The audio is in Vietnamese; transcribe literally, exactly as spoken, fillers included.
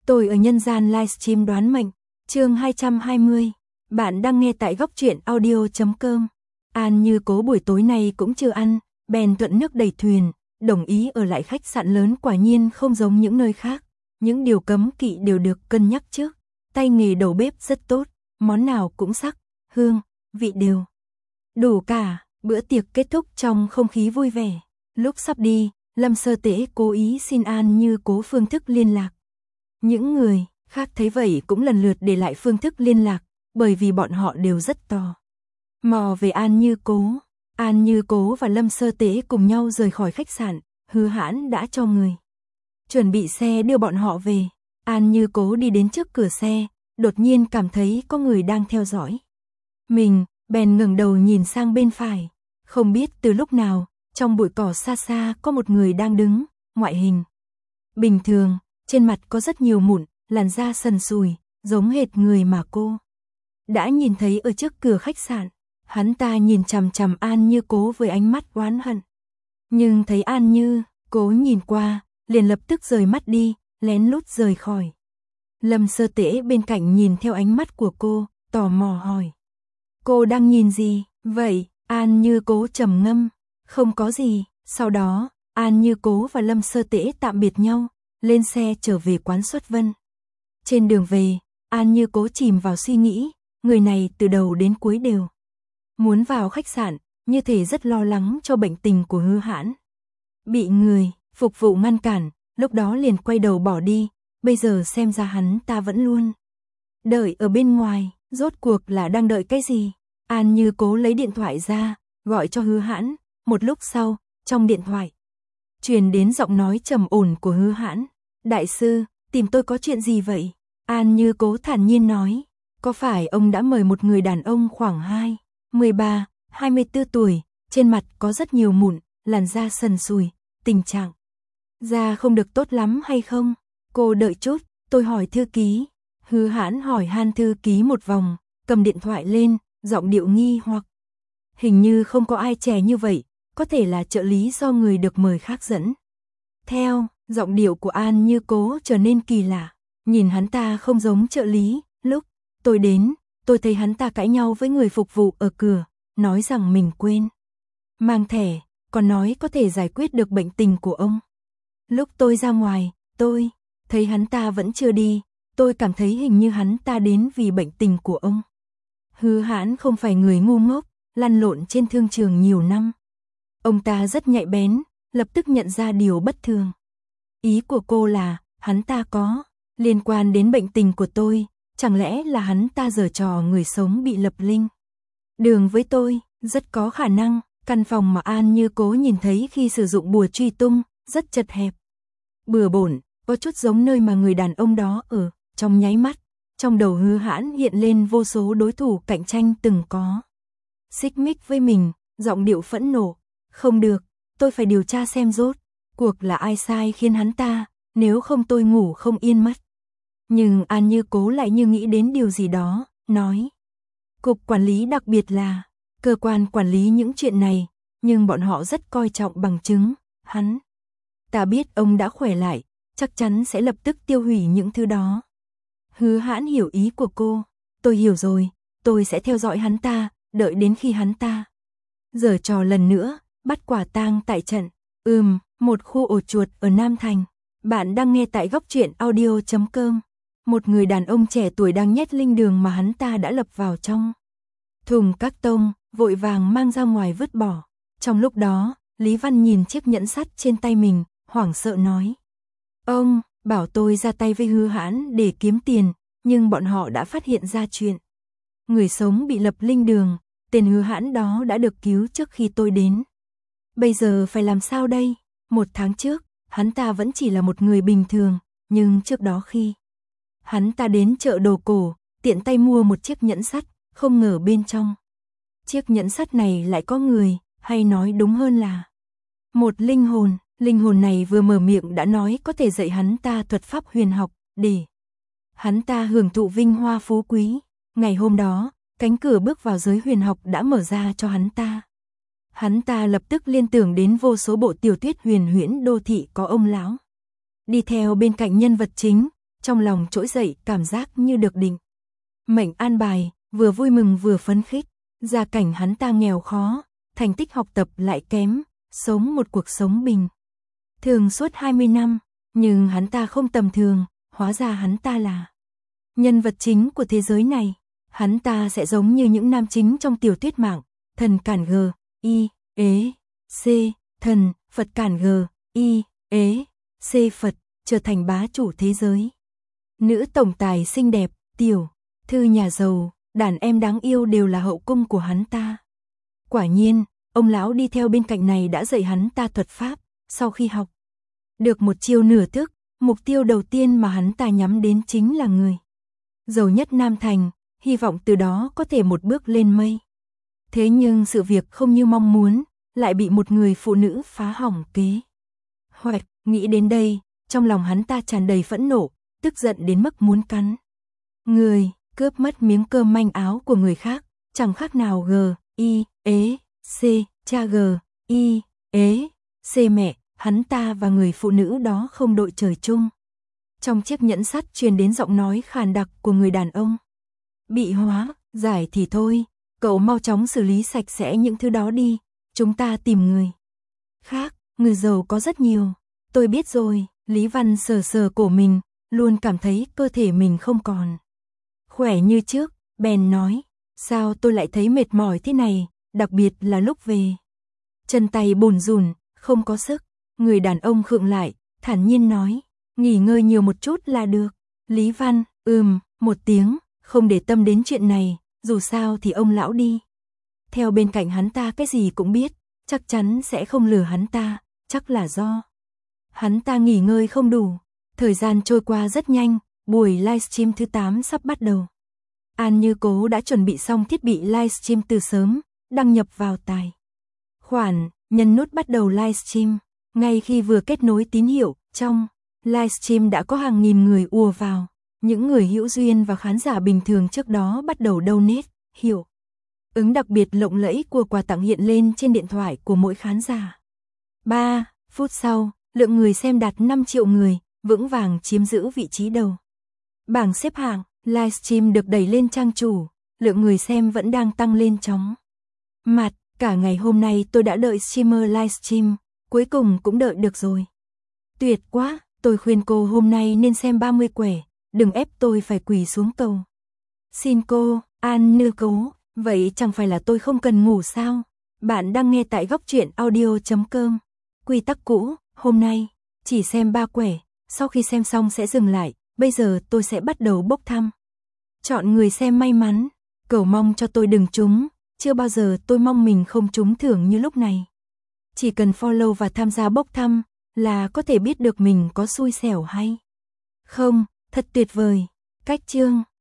Tôi ở nhân gian livestream đoán mệnh, chương hai trăm hai mươi. Bạn đang nghe tại góc truyện audio chấm com. An Như Cố buổi tối nay cũng chưa ăn, bèn thuận nước đẩy thuyền, đồng ý ở lại khách sạn lớn. Quả nhiên không giống những nơi khác, những điều cấm kỵ đều được cân nhắc trước. Tay nghề đầu bếp rất tốt, món nào cũng sắc, hương, vị đều đủ cả. Bữa tiệc kết thúc trong không khí vui vẻ. Lúc sắp đi, Lâm Sơ Tế cố ý xin An Như Cố phương thức liên lạc. Những người khác thấy vậy cũng lần lượt để lại phương thức liên lạc, bởi vì bọn họ đều rất tò mò về An Như Cố. An Như Cố và Lâm Sơ Tế cùng nhau rời khỏi khách sạn, Hứa Hãn đã cho người chuẩn bị xe đưa bọn họ về. An Như Cố đi đến trước cửa xe, đột nhiên cảm thấy có người đang theo dõi mình, bèn ngẩng đầu nhìn sang bên phải. Không biết từ lúc nào, trong bụi cỏ xa xa có một người đang đứng, ngoại hình bình thường, trên mặt có rất nhiều mụn, làn da sần sùi, giống hệt người mà cô đã nhìn thấy ở trước cửa khách sạn. Hắn ta nhìn chằm chằm An Như Cố với ánh mắt oán hận. Nhưng thấy An Như Cố nhìn qua, liền lập tức rời mắt đi, lén lút rời khỏi. Lâm Sơ Tế bên cạnh nhìn theo ánh mắt của cô, tò mò hỏi: "Cô đang nhìn gì vậy?" An Như Cố trầm ngâm: "Không có gì." Sau đó, An Như Cố và Lâm Sơ Tế tạm biệt nhau, lên xe trở về quán Xuất Vân. Trên đường về, An Như Cố chìm vào suy nghĩ, người này từ đầu đến cuối đều muốn vào khách sạn, như thể rất lo lắng cho bệnh tình của Hứa Hãn. Bị người phục vụ ngăn cản, lúc đó liền quay đầu bỏ đi, bây giờ xem ra hắn ta vẫn luôn đợi ở bên ngoài, rốt cuộc là đang đợi cái gì? An Như Cố lấy điện thoại ra, gọi cho Hứa Hãn. Một lúc sau, trong điện thoại truyền đến giọng nói trầm ổn của Hứa Hãn: "Đại sư, tìm tôi có chuyện gì vậy?" An Như Cố thản nhiên nói: "Có phải ông đã mời một người đàn ông khoảng hai, mười ba, hai mươi tư tuổi, trên mặt có rất nhiều mụn, làn da sần sùi, tình trạng da không được tốt lắm hay không?" "Cô đợi chút, tôi hỏi thư ký." Hứa Hãn hỏi han thư ký một vòng, cầm điện thoại lên, giọng điệu nghi hoặc: "Hình như không có ai trẻ như vậy, có thể là trợ lý do người được mời khác dẫn theo." Giọng điệu của An Như Cố trở nên kỳ lạ, nhìn hắn ta không giống trợ lý. "Lúc tôi đến, tôi thấy hắn ta cãi nhau với người phục vụ ở cửa, nói rằng mình quên mang thẻ, còn nói có thể giải quyết được bệnh tình của ông. Lúc tôi ra ngoài, tôi thấy hắn ta vẫn chưa đi, tôi cảm thấy hình như hắn ta đến vì bệnh tình của ông." Hứa Hãn không phải người ngu ngốc, lăn lộn trên thương trường nhiều năm. Ông ta rất nhạy bén, lập tức nhận ra điều bất thường. "Ý của cô là, hắn ta có liên quan đến bệnh tình của tôi, chẳng lẽ là hắn ta giở trò người sống bị lập linh đường với tôi?" Rất có khả năng, căn phòng mà An Như Cố nhìn thấy khi sử dụng bùa truy tung, rất chật hẹp, bừa bộn, có chút giống nơi mà người đàn ông đó ở. Trong nháy mắt, trong đầu Hứa Hãn hiện lên vô số đối thủ cạnh tranh từng có xích mích với mình, giọng điệu phẫn nộ: "Không được, tôi phải điều tra xem rốt cuộc là ai sai khiến hắn ta, nếu không tôi ngủ không yên mất." Nhưng An Như Cố lại như nghĩ đến điều gì đó, nói: "Cục quản lý đặc biệt là cơ quan quản lý những chuyện này, nhưng bọn họ rất coi trọng bằng chứng. Hắn ta biết ông đã khỏe lại, chắc chắn sẽ lập tức tiêu hủy những thứ đó." Hứa Hãn hiểu ý của cô: "Tôi hiểu rồi, tôi sẽ theo dõi hắn ta, đợi đến khi hắn ta giở trò lần nữa, bắt quả tang tại trận." Ừm, một khu ổ chuột ở Nam Thành. Bạn đang nghe tại góc truyện audio chấm com. Một người đàn ông trẻ tuổi đang nhét linh đường mà hắn ta đã lập vào trong thùng các tông, vội vàng mang ra ngoài vứt bỏ. Trong lúc đó, Lý Văn nhìn chiếc nhẫn sắt trên tay mình, hoảng sợ nói: "Ông bảo tôi ra tay với Hứa Hãn để kiếm tiền, nhưng bọn họ đã phát hiện ra chuyện người sống bị lập linh đường, tên Hứa Hãn đó đã được cứu trước khi tôi đến. Bây giờ phải làm sao đây?" Một tháng trước, hắn ta vẫn chỉ là một người bình thường, nhưng trước đó khi hắn ta đến chợ đồ cổ, tiện tay mua một chiếc nhẫn sắt, không ngờ bên trong chiếc nhẫn sắt này lại có người, hay nói đúng hơn là một linh hồn. Linh hồn này vừa mở miệng đã nói có thể dạy hắn ta thuật pháp huyền học, để hắn ta hưởng thụ vinh hoa phú quý. Ngày hôm đó, cánh cửa bước vào giới huyền học đã mở ra cho hắn ta. Hắn ta lập tức liên tưởng đến vô số bộ tiểu thuyết huyền huyễn đô thị có ông lão đi theo bên cạnh nhân vật chính, trong lòng trỗi dậy cảm giác như được định mệnh an bài, vừa vui mừng vừa phấn khích. Gia cảnh hắn ta nghèo khó, thành tích học tập lại kém, sống một cuộc sống bình thường suốt hai mươi năm, nhưng hắn ta không tầm thường, hóa ra hắn ta là nhân vật chính của thế giới này. Hắn ta sẽ giống như những nam chính trong tiểu thuyết mạng, thần cản G, I, ế, C, thần, Phật cản G, I, ế, C Phật, trở thành bá chủ thế giới. Nữ tổng tài xinh đẹp, tiểu thư nhà giàu, đàn em đáng yêu đều là hậu cung của hắn ta. Quả nhiên, ông lão đi theo bên cạnh này đã dạy hắn ta thuật pháp, sau khi học được một chiêu nửa thức, mục tiêu đầu tiên mà hắn ta nhắm đến chính là người giàu nhất Nam Thành, hy vọng từ đó có thể một bước lên mây. Thế nhưng sự việc không như mong muốn, lại bị một người phụ nữ phá hỏng kế hoạch. Nghĩ đến đây, trong lòng hắn ta tràn đầy phẫn nộ, tức giận đến mức muốn cắn người, cướp mất miếng cơm manh áo của người khác, chẳng khác nào G, I, ế, C, cha G, I, ế, C mẹ, hắn ta và người phụ nữ đó không đội trời chung. Trong chiếc nhẫn sắt truyền đến giọng nói khàn đặc của người đàn ông. Bị hóa, giải thì thôi, cậu mau chóng xử lý sạch sẽ những thứ đó đi, chúng ta tìm người khác, người giàu có rất nhiều. Tôi biết rồi, Lý Văn sờ sờ cổ mình, luôn cảm thấy cơ thể mình không còn khỏe như trước, bèn nói, sao tôi lại thấy mệt mỏi thế này, đặc biệt là lúc về. Chân tay bùn rùn, không có sức. Người đàn ông khựng lại, thản nhiên nói, nghỉ ngơi nhiều một chút là được. Lý Văn, ừm, một tiếng, không để tâm đến chuyện này, dù sao thì ông lão đi theo bên cạnh hắn ta cái gì cũng biết, chắc chắn sẽ không lừa hắn ta, chắc là do hắn ta nghỉ ngơi không đủ. Thời gian trôi qua rất nhanh, buổi livestream thứ tám sắp bắt đầu. An Như Cố đã chuẩn bị xong thiết bị livestream từ sớm, đăng nhập vào tài khoản, nhấn nút bắt đầu livestream. Ngay khi vừa kết nối tín hiệu, trong livestream đã có hàng nghìn người ùa vào. Những người hữu duyên và khán giả bình thường trước đó bắt đầu donate, hiệu ứng đặc biệt lộng lẫy của quà tặng hiện lên trên điện thoại của mỗi khán giả. ba phút sau, lượng người xem đạt năm triệu người, vững vàng chiếm giữ vị trí đầu bảng xếp hạng. Livestream được đẩy lên trang chủ, lượng người xem vẫn đang tăng lên chóng mặt. Cả ngày hôm nay tôi đã đợi streamer livestream, cuối cùng cũng đợi được rồi. Tuyệt quá, tôi khuyên cô hôm nay nên xem ba mươi quẻ, đừng ép tôi phải quỳ xuống cầu xin cô. An Như Cố, vậy chẳng phải là tôi không cần ngủ sao? Bạn đang nghe tại góc truyện audio chấm com. Quy tắc cũ, hôm nay chỉ xem ba quẻ, sau khi xem xong sẽ dừng lại. Bây giờ tôi sẽ bắt đầu bốc thăm, chọn người xem may mắn, cầu mong cho tôi đừng trúng. Chưa bao giờ tôi mong mình không trúng thưởng như lúc này. Chỉ cần follow và tham gia bốc thăm là có thể biết được mình có xui xẻo hay không. Thật tuyệt vời. Cách chương